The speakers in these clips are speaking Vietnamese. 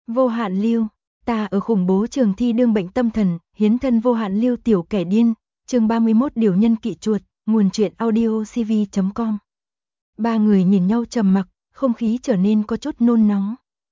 Vô hạn lưu, ta ở khủng bố trường thi đương bệnh tâm thần, hiến thân vô hạn lưu tiểu kẻ điên, chương 31 điều nhân kỵ chuột, nguồn truyện audio cv.com. Ba người nhìn nhau trầm mặc, không khí trở nên có chút nôn nóng.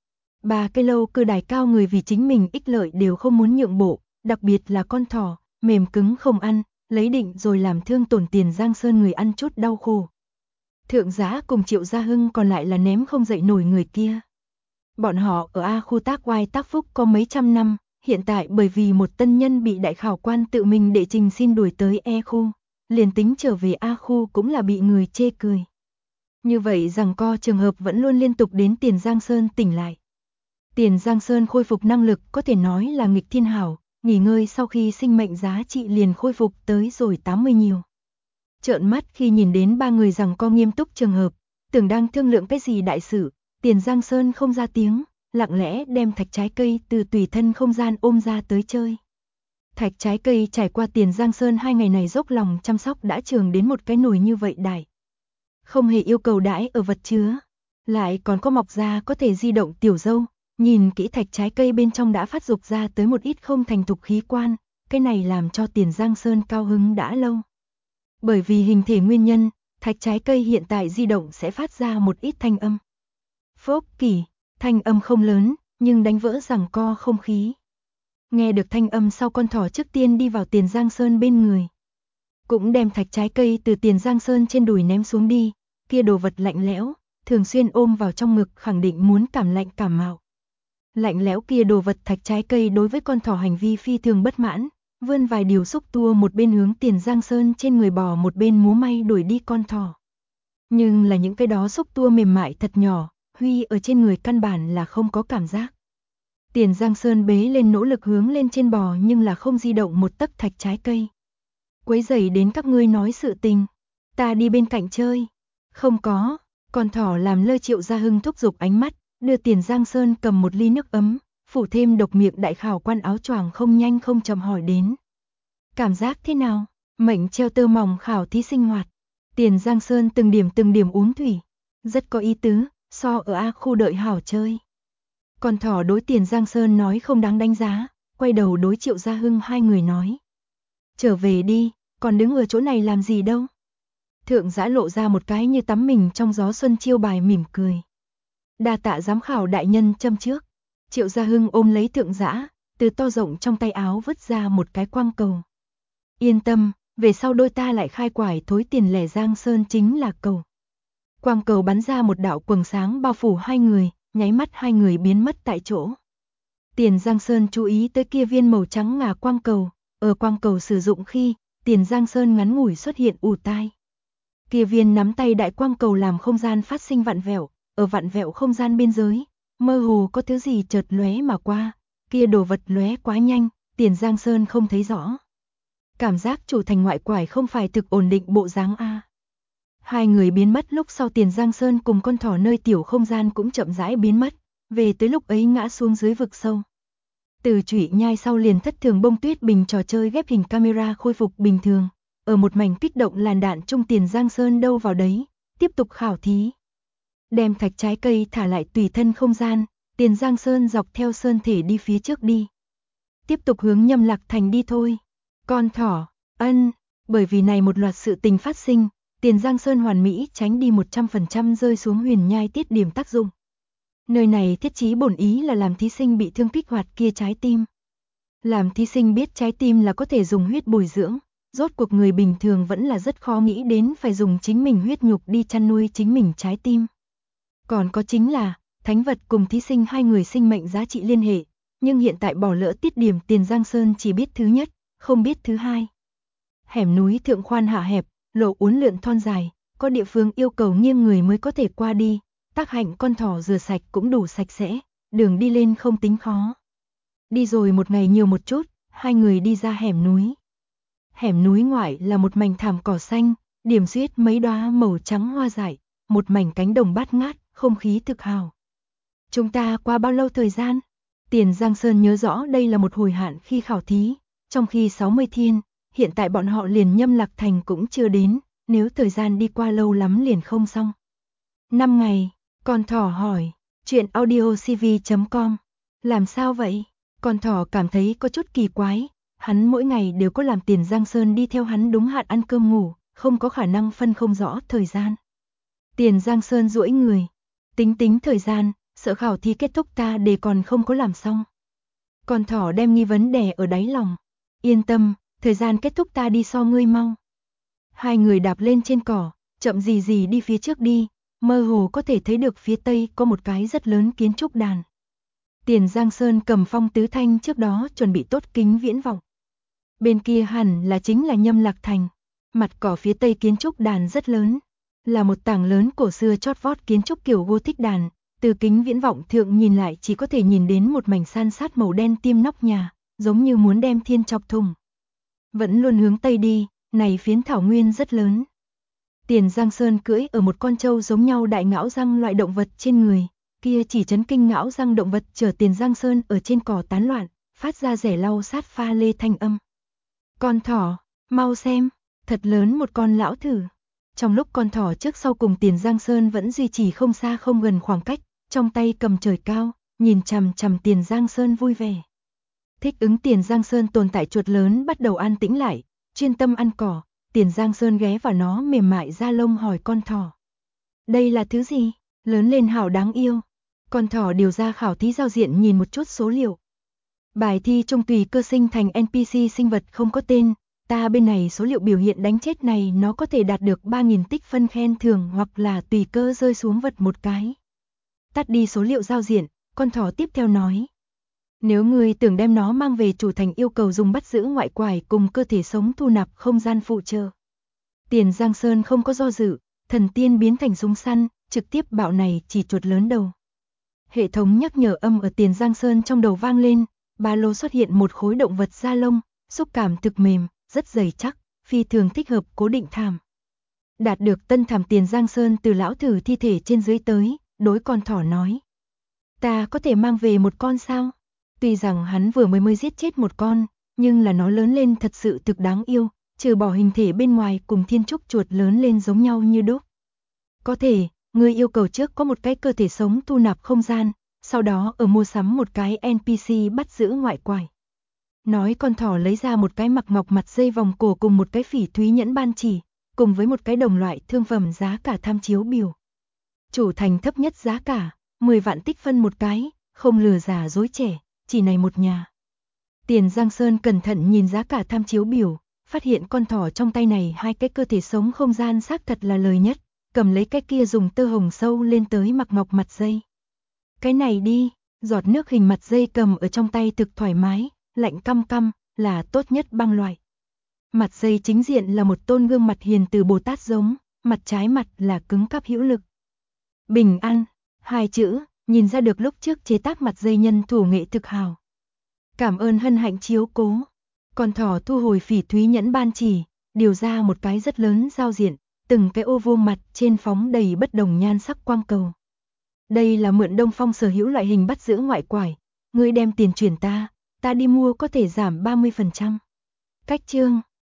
Ba cái lâu cơ đài cao người vì chính mình ích lợi đều không muốn nhượng bộ, đặc biệt là con thỏ, mềm cứng không ăn, lấy định rồi làm thương tổn Tiền Giang Sơn người ăn chút đau khổ. Thượng Giá cùng Triệu Gia Hưng còn lại là ném không dậy nổi người kia. Bọn họ ở A khu tác oai tác phúc có mấy trăm năm, hiện tại bởi vì một tân nhân bị đại khảo quan tự mình đệ trình xin đuổi tới E khu, liền tính trở về A khu cũng là bị người chê cười. Như vậy rằng co trường hợp vẫn luôn liên tục đến Tiền Giang Sơn tỉnh lại. Tiền Giang Sơn khôi phục năng lực có thể nói là nghịch thiên hảo, nghỉ ngơi sau khi sinh mệnh giá trị liền khôi phục tới rồi 80 nhiều. Trợn mắt khi nhìn đến ba người rằng co nghiêm túc trường hợp, tưởng đang thương lượng cái gì đại sự, Tiền Giang Sơn không ra tiếng, lặng lẽ đem thạch trái cây từ tùy thân không gian ôm ra tới chơi. Thạch trái cây trải qua Tiền Giang Sơn 2 ngày này dốc lòng chăm sóc đã trường đến một cái nồi như vậy đại. Không hề yêu cầu đãi ở vật chứa, lại còn có mọc ra có thể di động tiểu dâu, nhìn kỹ thạch trái cây bên trong đã phát dục ra tới một ít không thành thục khí quan, cái này làm cho Tiền Giang Sơn cao hứng đã lâu. Bởi vì hình thể nguyên nhân, thạch trái cây hiện tại di động sẽ phát ra một ít thanh âm. Phốc kỳ, thanh âm không lớn, nhưng đánh vỡ giằng co không khí. Nghe được thanh âm sau con thỏ trước tiên đi vào Tiền Giang Sơn bên người. Cũng đem thạch trái cây từ Tiền Giang Sơn trên đùi ném xuống đi, kia đồ vật lạnh lẽo, thường xuyên ôm vào trong ngực khẳng định muốn cảm lạnh cảm mạo. Lạnh lẽo kia đồ vật thạch trái cây đối với con thỏ hành vi phi thường bất mãn, vươn vài điều xúc tua một bên hướng Tiền Giang Sơn trên người bò một bên múa may đuổi đi con thỏ. Nhưng là những cái đó xúc tua mềm mại thật nhỏ, Huy ở trên người căn bản là không có cảm giác. Tiền Giang Sơn bế lên nỗ lực hướng lên trên bò nhưng là không di động một tấc thạch trái cây. Quấy rầy đến các ngươi nói sự tình, ta đi bên cạnh chơi. Không có, con thỏ làm lơ Triệu Gia Hưng thúc giục ánh mắt, đưa Tiền Giang Sơn cầm một ly nước ấm, phủ thêm độc miệng đại khảo quan áo choàng không nhanh không chậm hỏi đến. Cảm giác thế nào? Mệnh treo tơ mỏng khảo thí sinh hoạt. Tiền Giang Sơn từng điểm uống thủy, rất có ý tứ, so ở A khu đợi hảo chơi. Con thỏ đối Tiền Giang Sơn nói không đáng đánh giá, quay đầu đối Triệu Gia Hưng hai người nói. Trở về đi, còn đứng ở chỗ này làm gì đâu. Thượng Giã lộ ra một cái như tắm mình trong gió xuân chiêu bài mỉm cười. Đa tạ giám khảo đại nhân châm trước. Triệu Gia Hưng ôm lấy Thượng Giã, từ to rộng trong tay áo vứt ra một cái quang cầu. Yên tâm, về sau đôi ta lại khai quải thối tiền lẻ Giang Sơn chính là cầu. Quang cầu bắn ra một đạo quầng sáng bao phủ hai người, nháy mắt hai người biến mất tại chỗ. Tiền Giang Sơn chú ý tới kia viên màu trắng ngà quang cầu, ở quang cầu sử dụng khi, Tiền Giang Sơn ngắn ngủi xuất hiện ù tai. Kia viên nắm tay đại quang cầu làm không gian phát sinh vặn vẹo, ở vặn vẹo không gian biên giới, mơ hồ có thứ gì chợt lóe mà qua, kia đồ vật lóe quá nhanh, Tiền Giang Sơn không thấy rõ. Cảm giác chủ thành ngoại quải không phải thực ổn định bộ dáng a. Hai người biến mất lúc sau Tiền Giang Sơn cùng con thỏ nơi tiểu không gian cũng chậm rãi biến mất, về tới lúc ấy ngã xuống dưới vực sâu. Từ Trụy Nhai sau liền thất thường bông tuyết bình trò chơi ghép hình camera khôi phục bình thường, ở một mảnh kích động làn đạn trung Tiền Giang Sơn đâu vào đấy, tiếp tục khảo thí. Đem thạch trái cây thả lại tùy thân không gian, Tiền Giang Sơn dọc theo sơn thể đi phía trước đi. Tiếp tục hướng Nhâm Lạc Thành đi thôi. Con thỏ, bởi vì này một loạt sự tình phát sinh, Tiền Giang Sơn hoàn mỹ tránh đi 100% rơi xuống Huyền Nhai tiết điểm tác dụng. Nơi này thiết chí bổn ý là làm thí sinh bị thương kích hoạt kia trái tim. Làm thí sinh biết trái tim là có thể dùng huyết bồi dưỡng, rốt cuộc người bình thường vẫn là rất khó nghĩ đến phải dùng chính mình huyết nhục đi chăn nuôi chính mình trái tim. Còn có chính là, thánh vật cùng thí sinh hai người sinh mệnh giá trị liên hệ, nhưng hiện tại bỏ lỡ tiết điểm Tiền Giang Sơn chỉ biết thứ nhất, không biết thứ hai. Hẻm núi thượng khoan hạ hẹp, lộ uốn lượn thon dài, có địa phương yêu cầu nghiêng người mới có thể qua đi, tác hạnh con thỏ rửa sạch cũng đủ sạch sẽ, đường đi lên không tính khó. Đi rồi một ngày nhiều một chút, hai người đi ra hẻm núi. Hẻm núi ngoại là một mảnh thảm cỏ xanh, điểm xuyết mấy đóa màu trắng hoa dại, một mảnh cánh đồng bát ngát, không khí thực hào. Chúng ta qua bao lâu thời gian? Tiền Giang Sơn nhớ rõ đây là một hồi hạn khi khảo thí, trong khi 60 thiên, hiện tại bọn họ liền Nhâm Lạc Thành cũng chưa đến, nếu thời gian đi qua lâu lắm liền không xong. 5 ngày, con thỏ hỏi, chuyện audiocv.com Làm sao vậy? Con thỏ cảm thấy có chút kỳ quái, hắn mỗi ngày đều có làm Tiền Giang Sơn đi theo hắn đúng hạn ăn cơm ngủ, không có khả năng phân không rõ thời gian. Tiền Giang Sơn duỗi người, tính thời gian, sợ khảo thí kết thúc ta để còn không có làm xong. Con thỏ đem nghi vấn đè ở đáy lòng. Yên tâm, thời gian kết thúc ta đi so ngươi mau. Hai người đạp lên trên cỏ, chậm gì đi phía trước đi, mơ hồ có thể thấy được phía tây có một cái rất lớn kiến trúc đàn. Tiền Giang Sơn cầm Phong Tứ Thanh trước đó chuẩn bị tốt kính viễn vọng. Bên kia hẳn là chính là Nhâm Lạc Thành. Mặt cỏ phía tây kiến trúc đàn rất lớn, là một tảng lớn cổ xưa chót vót kiến trúc kiểu Gothic đàn, từ kính viễn vọng thượng nhìn lại chỉ có thể nhìn đến một mảnh san sát màu đen tiêm nóc nhà, giống như muốn đem thiên chọc thùng. Vẫn luôn hướng tây đi, này phiến thảo nguyên rất lớn. Tiền Giang Sơn cưỡi ở một con trâu giống nhau đại ngão răng loại động vật trên người, kia chỉ chấn kinh ngão răng động vật chở Tiền Giang Sơn ở trên cỏ tán loạn, phát ra rẻ lau sát pha lê thanh âm. Con thỏ, mau xem, thật lớn một con lão thử. Trong lúc con thỏ trước sau cùng Tiền Giang Sơn vẫn duy trì không xa không gần khoảng cách, trong tay cầm trời cao, nhìn chằm chằm Tiền Giang Sơn vui vẻ. Thích ứng Tiền Giang Sơn tồn tại chuột lớn bắt đầu an tĩnh lại, chuyên tâm ăn cỏ, Tiền Giang Sơn ghé vào nó mềm mại da lông hỏi con thỏ. Đây là thứ gì? Lớn lên hảo đáng yêu. Con thỏ điều ra khảo thí giao diện nhìn một chút số liệu. Bài thi trung tùy cơ sinh thành NPC sinh vật không có tên, ta bên này số liệu biểu hiện đánh chết này nó có thể đạt được 3.000 tích phân khen thưởng hoặc là tùy cơ rơi xuống vật một cái. Tắt đi số liệu giao diện, con thỏ tiếp theo nói. Nếu người tưởng đem nó mang về chủ thành yêu cầu dùng bắt giữ ngoại quải cùng cơ thể sống thu nạp không gian phụ trợ. Tiền Giang Sơn không có do dự, thần tiên biến thành súng săn, trực tiếp bạo này chỉ chuột lớn đầu. Hệ thống nhắc nhở âm ở Tiền Giang Sơn trong đầu vang lên, ba lô xuất hiện một khối động vật da lông, xúc cảm thực mềm, rất dày chắc, phi thường thích hợp cố định thảm. Đạt được tân thảm Tiền Giang Sơn từ lão thử thi thể trên dưới tới, đối con thỏ nói. Ta có thể mang về một con sao? Tuy rằng hắn vừa mới giết chết một con, nhưng là nó lớn lên thật sự thực đáng yêu, trừ bỏ hình thể bên ngoài cùng thiên trúc chuột lớn lên giống nhau như đúc. Có thể, ngươi yêu cầu trước có một cái cơ thể sống thu nạp không gian, sau đó ở mua sắm một cái NPC bắt giữ ngoại quải. Nói con thỏ lấy ra một cái mặc ngọc mặt dây vòng cổ cùng một cái phỉ thúy nhẫn ban chỉ, cùng với một cái đồng loại thương phẩm giá cả tham chiếu biểu. Chủ thành thấp nhất giá cả, 10 vạn tích phân một cái, không lừa già dối trẻ, chỉ này một nhà. Tiền Giang Sơn cẩn thận nhìn giá cả tham chiếu biểu, phát hiện con thỏ trong tay này hai cái cơ thể sống không gian xác thật là lời nhất, cầm lấy cái kia dùng tơ hồng sâu lên tới mặc ngọc mặt dây. Cái này đi, giọt nước hình mặt dây cầm ở trong tay thực thoải mái, lạnh căm căm, là tốt nhất băng loại. Mặt dây chính diện là một tôn gương mặt hiền từ Bồ Tát giống, mặt trái mặt là cứng cáp hữu lực. Bình an, hai chữ, nhìn ra được lúc trước chế tác mặt dây nhân thủ nghệ thực hào. Cảm ơn hân hạnh chiếu cố. Con thỏ thu hồi phỉ thúy nhẫn ban chỉ, điều ra một cái rất lớn giao diện, từng cái ô vuông mặt trên phóng đầy bất đồng nhan sắc quang cầu. Đây là mượn Đông Phong sở hữu loại hình bắt giữ ngoại quải, ngươi đem tiền chuyển ta đi mua có thể giảm 30%. Cách chương